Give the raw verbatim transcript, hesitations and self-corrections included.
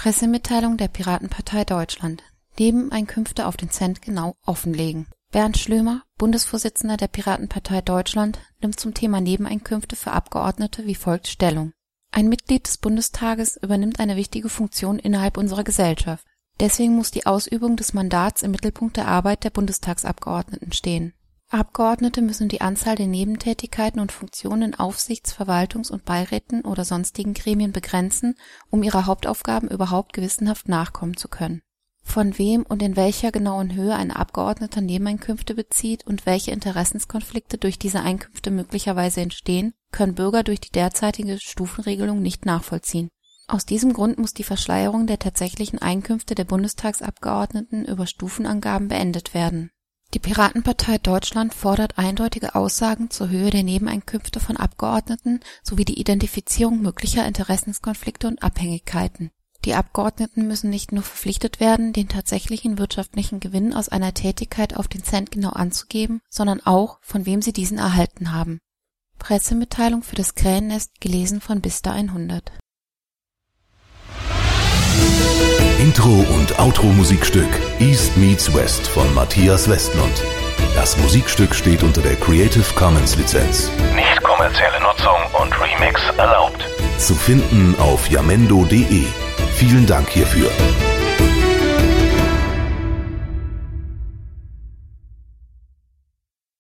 Pressemitteilung der Piratenpartei Deutschland. Nebeneinkünfte auf den Cent genau offenlegen. Bernd Schlömer, Bundesvorsitzender der Piratenpartei Deutschland, nimmt zum Thema Nebeneinkünfte für Abgeordnete wie folgt Stellung. Ein Mitglied des Bundestages übernimmt eine wichtige Funktion innerhalb unserer Gesellschaft. Deswegen muss die Ausübung des Mandats im Mittelpunkt der Arbeit der Bundestagsabgeordneten stehen. Abgeordnete müssen die Anzahl der Nebentätigkeiten und Funktionen in Aufsichts-, Verwaltungs- und Beiräten oder sonstigen Gremien begrenzen, um ihrer Hauptaufgaben überhaupt gewissenhaft nachkommen zu können. Von wem und in welcher genauen Höhe ein Abgeordneter Nebeneinkünfte bezieht und welche Interessenskonflikte durch diese Einkünfte möglicherweise entstehen, können Bürger durch die derzeitige Stufenregelung nicht nachvollziehen. Aus diesem Grund muss die Verschleierung der tatsächlichen Einkünfte der Bundestagsabgeordneten über Stufenangaben beendet werden. Die Piratenpartei Deutschland fordert eindeutige Aussagen zur Höhe der Nebeneinkünfte von Abgeordneten sowie die Identifizierung möglicher Interessenskonflikte und Abhängigkeiten. Die Abgeordneten müssen nicht nur verpflichtet werden, den tatsächlichen wirtschaftlichen Gewinn aus einer Tätigkeit auf den Cent genau anzugeben, sondern auch, von wem sie diesen erhalten haben. Pressemitteilung für das Krähennest, gelesen von Bista hundert. Intro und Outro Musikstück East Meets West von Matthias Westmund. Das Musikstück steht unter der Creative Commons Lizenz. Nicht kommerzielle Nutzung und Remix erlaubt. Zu finden auf jamendo punkt de. Vielen Dank hierfür.